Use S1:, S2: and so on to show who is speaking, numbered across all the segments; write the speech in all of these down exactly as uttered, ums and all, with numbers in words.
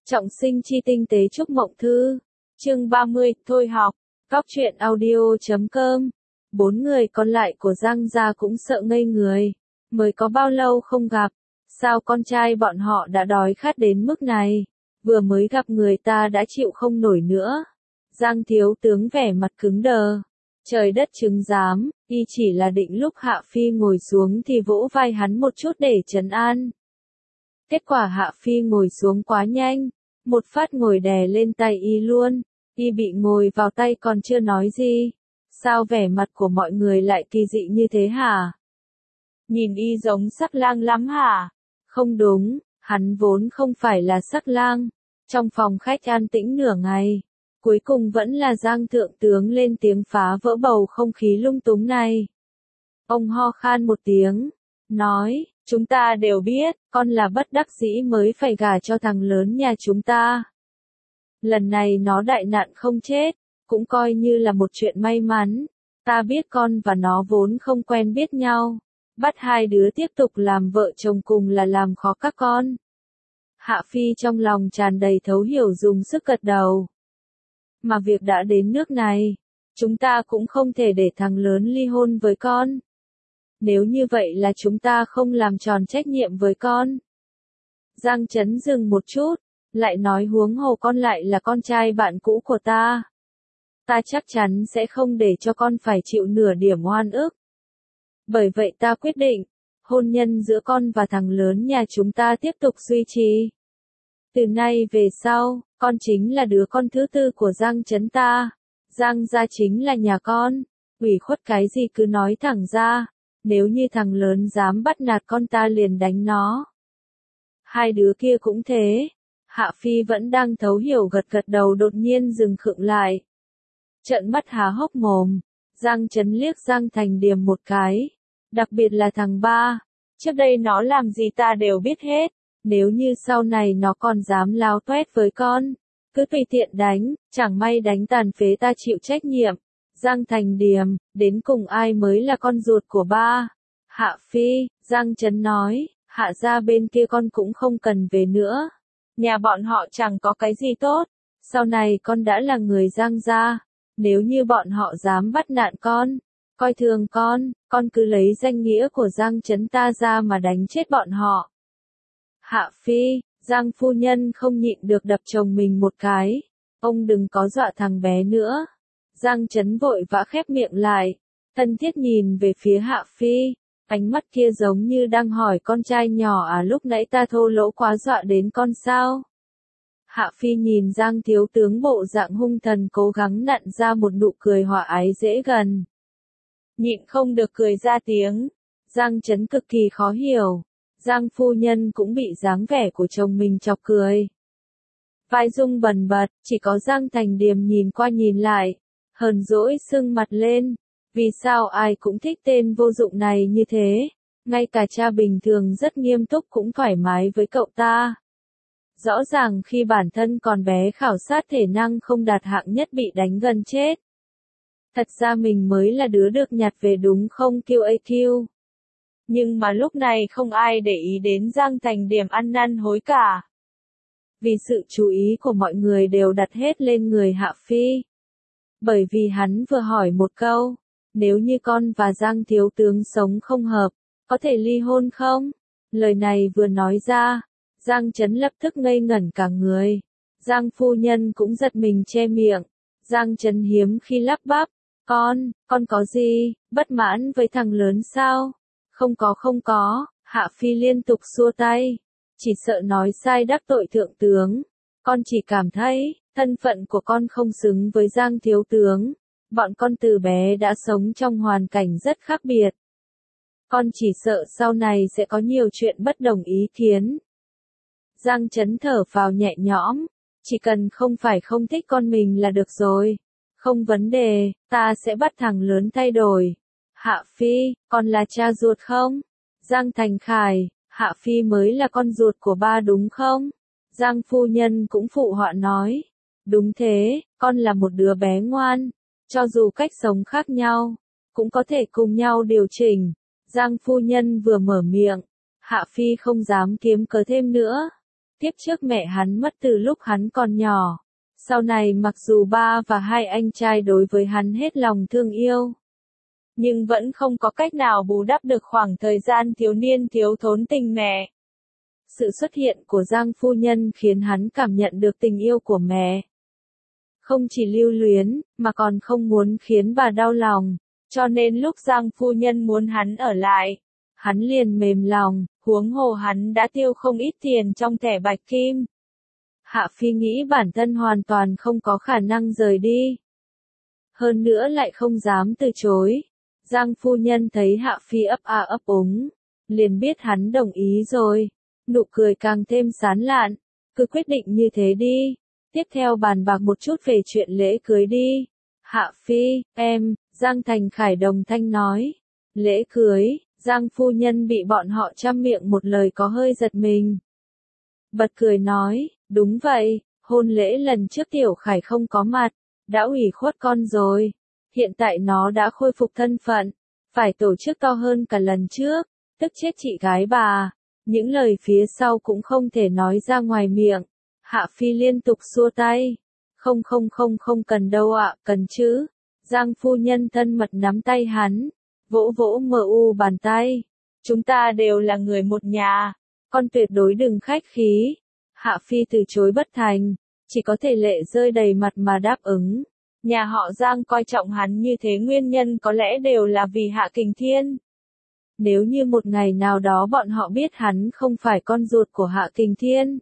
S1: Trọng sinh chi tinh tế chúc mộng thư. Chương ba mươi, thôi học. Góc truyện audio chấm com. Bốn người còn lại của Giang gia cũng sợ ngây người. Mới có bao lâu không gặp, sao con trai bọn họ đã đói khát đến mức này? Vừa mới gặp người ta đã chịu không nổi nữa. Giang thiếu tướng vẻ mặt cứng đờ. Trời đất chứng giám, y chỉ là định lúc Hạ Phi ngồi xuống thì vỗ vai hắn một chút để trấn an. Kết quả Hạ Phi ngồi xuống quá nhanh, một phát ngồi đè lên tay y luôn, y bị ngồi vào tay còn chưa nói gì. Sao vẻ mặt của mọi người lại kỳ dị như thế hả? Nhìn y giống sắc lang lắm hả? Không đúng, hắn vốn không phải là sắc lang. Trong phòng khách an tĩnh nửa ngày, cuối cùng vẫn là Giang thượng tướng lên tiếng phá vỡ bầu không khí lung túng này. Ông ho khan một tiếng, nói, chúng ta đều biết, con là bất đắc dĩ mới phải gả cho thằng lớn nhà chúng ta. Lần này nó đại nạn không chết, cũng coi như là một chuyện may mắn. Ta biết con và nó vốn không quen biết nhau, bắt hai đứa tiếp tục làm vợ chồng cùng là làm khó các con. Hạ Phi trong lòng tràn đầy thấu hiểu dùng sức gật đầu. Mà việc đã đến nước này, chúng ta cũng không thể để thằng lớn ly hôn với con. Nếu như vậy là chúng ta không làm tròn trách nhiệm với con. Giang Trấn dừng một chút, lại nói huống hồ con lại là con trai bạn cũ của ta. Ta chắc chắn sẽ không để cho con phải chịu nửa điểm oan ức. Bởi vậy ta quyết định, hôn nhân giữa con và thằng lớn nhà chúng ta tiếp tục duy trì. Từ nay về sau, con chính là đứa con thứ tư của Giang Trấn ta. Giang gia chính là nhà con. Ủy khuất cái gì cứ nói thẳng ra. Nếu như thằng lớn dám bắt nạt con ta liền đánh nó. Hai đứa kia cũng thế. Hạ Phi vẫn đang thấu hiểu gật gật đầu đột nhiên dừng khựng lại. Trợn mắt há hốc mồm. Giang Trấn liếc Giang Thành Điềm một cái. Đặc biệt là thằng ba. Trước đây nó làm gì ta đều biết hết. Nếu như sau này nó còn dám láo toét với con, cứ tùy tiện đánh, chẳng may đánh tàn phế ta chịu trách nhiệm. Giang Thành Điềm, đến cùng ai mới là con ruột của ba? Hạ Phi, Giang Trấn nói, Hạ gia bên kia con cũng không cần về nữa. Nhà bọn họ chẳng có cái gì tốt. Sau này con đã là người Giang gia. Nếu như bọn họ dám bắt nạt con, coi thường con, con cứ lấy danh nghĩa của Giang Trấn ta ra mà đánh chết bọn họ. Hạ Phi, Giang phu nhân không nhịn được đập chồng mình một cái. Ông đừng có dọa thằng bé nữa. Giang Trấn vội vã khép miệng lại. Thân thiết nhìn về phía Hạ Phi. Ánh mắt kia giống như đang hỏi con trai nhỏ à lúc nãy ta thô lỗ quá dọa đến con sao. Hạ Phi nhìn Giang thiếu tướng bộ dạng hung thần cố gắng nặn ra một nụ cười hòa ái dễ gần. Nhịn không được cười ra tiếng. Giang Trấn cực kỳ khó hiểu. Giang phu nhân cũng bị dáng vẻ của chồng mình chọc cười. Vai rung bần bật, chỉ có Giang Thành Điềm nhìn qua nhìn lại, hờn dỗi sưng mặt lên. Vì sao ai cũng thích tên vô dụng này như thế? Ngay cả cha bình thường rất nghiêm túc cũng thoải mái với cậu ta. Rõ ràng khi bản thân còn bé khảo sát thể năng không đạt hạng nhất bị đánh gần chết. Thật ra mình mới là đứa được nhặt về đúng không quy a quy. Nhưng mà lúc này không ai để ý đến Giang Thành Điềm ăn năn hối cả. Vì sự chú ý của mọi người đều đặt hết lên người Hạ Phi. Bởi vì hắn vừa hỏi một câu, nếu như con và Giang thiếu tướng sống không hợp, có thể ly hôn không? Lời này vừa nói ra, Giang Trấn lập tức ngây ngẩn cả người. Giang phu nhân cũng giật mình che miệng. Giang Trấn hiếm khi lắp bắp, con, con có gì, bất mãn với thằng lớn sao? Không có không có, Hạ Phi liên tục xua tay. Chỉ sợ nói sai đắc tội thượng tướng. Con chỉ cảm thấy, thân phận của con không xứng với Giang thiếu tướng. Bọn con từ bé đã sống trong hoàn cảnh rất khác biệt. Con chỉ sợ sau này sẽ có nhiều chuyện bất đồng ý kiến. Giang Trấn thở phào nhẹ nhõm. Chỉ cần không phải không thích con mình là được rồi. Không vấn đề, ta sẽ bắt thằng lớn thay đổi. Hạ Phi, con là cha ruột không? Giang Thành Khải, Hạ Phi mới là con ruột của ba đúng không? Giang phu nhân cũng phụ họa nói. Đúng thế, con là một đứa bé ngoan. Cho dù cách sống khác nhau, cũng có thể cùng nhau điều chỉnh. Giang phu nhân vừa mở miệng, Hạ Phi không dám kiếm cớ thêm nữa. Tiếp trước mẹ hắn mất từ lúc hắn còn nhỏ. Sau này mặc dù ba và hai anh trai đối với hắn hết lòng thương yêu, nhưng vẫn không có cách nào bù đắp được khoảng thời gian thiếu niên thiếu thốn tình mẹ. Sự xuất hiện của Giang phu nhân khiến hắn cảm nhận được tình yêu của mẹ. Không chỉ lưu luyến, mà còn không muốn khiến bà đau lòng, cho nên lúc Giang phu nhân muốn hắn ở lại, hắn liền mềm lòng, huống hồ hắn đã tiêu không ít tiền trong thẻ bạch kim. Hạ Phi nghĩ bản thân hoàn toàn không có khả năng rời đi. Hơn nữa lại không dám từ chối. Giang phu nhân thấy Hạ Phi ấp a ấp úng, liền biết hắn đồng ý rồi. Nụ cười càng thêm sán lạn, cứ quyết định như thế đi. Tiếp theo bàn bạc một chút về chuyện lễ cưới đi. Hạ Phi, em, Giang Thành Khải đồng thanh nói. Lễ cưới, Giang phu nhân bị bọn họ trăm miệng một lời có hơi giật mình. Bật cười nói, đúng vậy, hôn lễ lần trước Tiểu Khải không có mặt, đã ủy khuất con rồi. Hiện tại nó đã khôi phục thân phận, phải tổ chức to hơn cả lần trước, tức chết chị gái bà. Những lời phía sau cũng không thể nói ra ngoài miệng. Hạ Phi liên tục xua tay. Không không không không cần đâu ạ, cần chứ. Giang phu nhân thân mật nắm tay hắn, vỗ vỗ mờ u bàn tay. Chúng ta đều là người một nhà, con tuyệt đối đừng khách khí. Hạ Phi từ chối bất thành, chỉ có thể lệ rơi đầy mặt mà đáp ứng. Nhà họ Giang coi trọng hắn như thế nguyên nhân có lẽ đều là vì Hạ Kình Thiên. Nếu như một ngày nào đó bọn họ biết hắn không phải con ruột của Hạ Kình Thiên,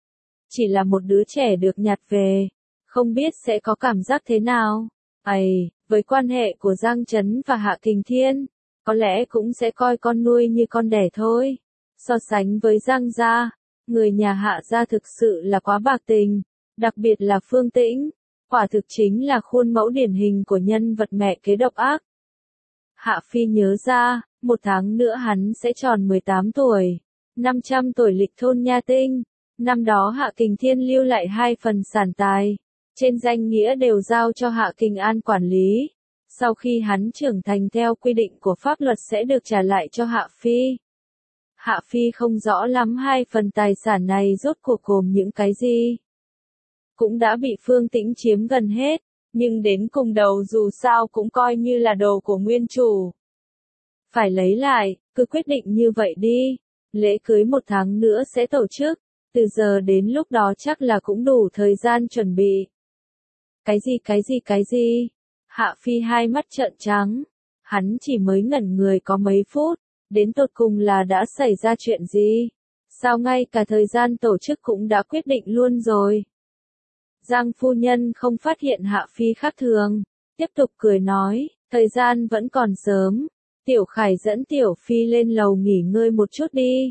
S1: chỉ là một đứa trẻ được nhặt về, không biết sẽ có cảm giác thế nào. Ây, với quan hệ của Giang Trấn và Hạ Kình Thiên, có lẽ cũng sẽ coi con nuôi như con đẻ thôi. So sánh với Giang gia, người nhà Hạ gia thực sự là quá bạc tình, đặc biệt là Phương Tĩnh, quả thực chính là khuôn mẫu điển hình của nhân vật mẹ kế độc ác. Hạ Phi nhớ ra, một tháng nữa hắn sẽ tròn mười tám tuổi, năm trăm tuổi lịch thôn Nha Tinh. Năm đó Hạ Kình Thiên lưu lại hai phần sản tài, trên danh nghĩa đều giao cho Hạ Kình An quản lý. Sau khi hắn trưởng thành theo quy định của pháp luật sẽ được trả lại cho Hạ Phi. Hạ Phi không rõ lắm hai phần tài sản này rốt cuộc gồm những cái gì. Cũng đã bị Phương Tĩnh chiếm gần hết, nhưng đến cùng đầu dù sao cũng coi như là đồ của nguyên chủ. Phải lấy lại, cứ quyết định như vậy đi. Lễ cưới một tháng nữa sẽ tổ chức, từ giờ đến lúc đó chắc là cũng đủ thời gian chuẩn bị. Cái gì cái gì cái gì? Hạ Phi hai mắt trợn trắng. Hắn chỉ mới ngẩn người có mấy phút, đến tột cùng là đã xảy ra chuyện gì? Sao ngay cả thời gian tổ chức cũng đã quyết định luôn rồi? Giang phu nhân không phát hiện Hạ Phi khác thường, tiếp tục cười nói, thời gian vẫn còn sớm, Tiểu Khải dẫn Tiểu Phi lên lầu nghỉ ngơi một chút đi.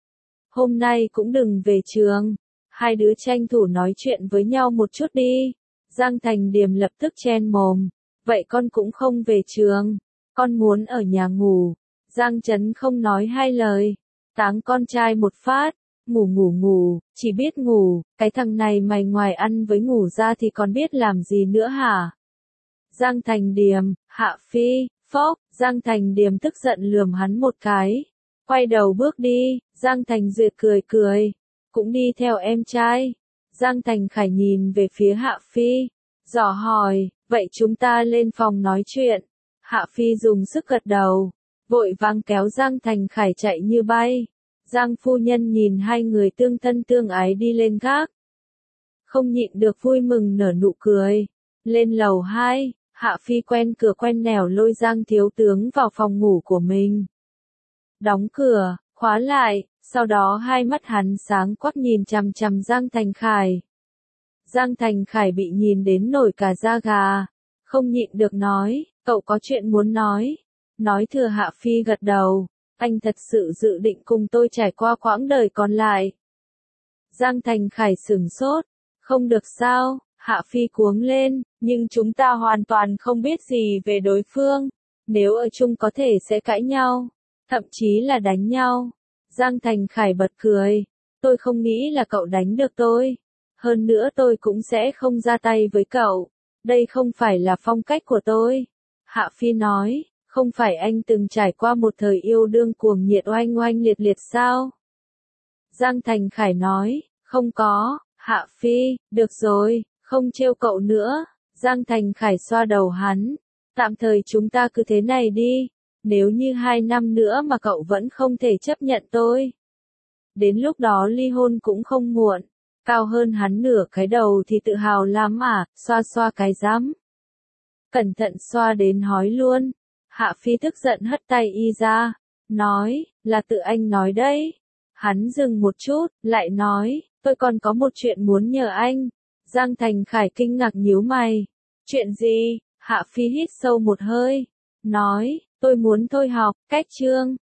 S1: Hôm nay cũng đừng về trường, hai đứa tranh thủ nói chuyện với nhau một chút đi. Giang Thành Điềm lập tức chen mồm, vậy con cũng không về trường, con muốn ở nhà ngủ. Giang Trấn không nói hai lời, táng con trai một phát. Ngủ ngủ ngủ, chỉ biết ngủ, cái thằng này mày ngoài ăn với ngủ ra thì còn biết làm gì nữa hả? Giang Thành Điềm, Hạ Phi, phốc, Giang Thành Điềm tức giận lườm hắn một cái. Quay đầu bước đi, Giang Thành Duyệt cười cười, cũng đi theo em trai. Giang Thành Khải nhìn về phía Hạ Phi, dò hỏi, vậy chúng ta lên phòng nói chuyện. Hạ Phi dùng sức gật đầu, vội vàng kéo Giang Thành Khải chạy như bay. Giang phu nhân nhìn hai người tương thân tương ái đi lên gác, không nhịn được vui mừng nở nụ cười. Lên lầu hai, Hạ Phi quen cửa quen nẻo lôi Giang thiếu tướng vào phòng ngủ của mình. Đóng cửa, khóa lại, sau đó hai mắt hắn sáng quắc nhìn chằm chằm Giang Thành Khải. Giang Thành Khải bị nhìn đến nổi cả da gà, không nhịn được nói, cậu có chuyện muốn nói. Nói thừa Hạ Phi gật đầu. Anh thật sự dự định cùng tôi trải qua quãng đời còn lại. Giang Thành Khải sửng sốt. Không được sao? Hạ Phi cuống lên, nhưng chúng ta hoàn toàn không biết gì về đối phương. Nếu ở chung có thể sẽ cãi nhau, thậm chí là đánh nhau. Giang Thành Khải bật cười. Tôi không nghĩ là cậu đánh được tôi. Hơn nữa tôi cũng sẽ không ra tay với cậu. Đây không phải là phong cách của tôi. Hạ Phi nói. Không phải anh từng trải qua một thời yêu đương cuồng nhiệt oanh oanh liệt liệt sao? Giang Thành Khải nói, Không có, Hạ Phi, được rồi, không trêu cậu nữa. Giang Thành Khải xoa đầu hắn. Tạm thời chúng ta cứ thế này đi. Nếu như hai năm nữa mà cậu vẫn không thể chấp nhận tôi. Đến lúc đó ly hôn cũng không muộn. Cao hơn hắn nửa cái đầu thì tự hào lắm à, xoa xoa cái rắm. Cẩn thận xoa đến hói luôn. Hạ Phi tức giận hất tay y ra. Nói, là tự anh nói đấy. Hắn dừng một chút, lại nói, tôi còn có một chuyện muốn nhờ anh. Giang Thành Khải kinh ngạc nhíu mày. Chuyện gì? Hạ Phi hít sâu một hơi. Nói, tôi muốn thôi học, cách chương.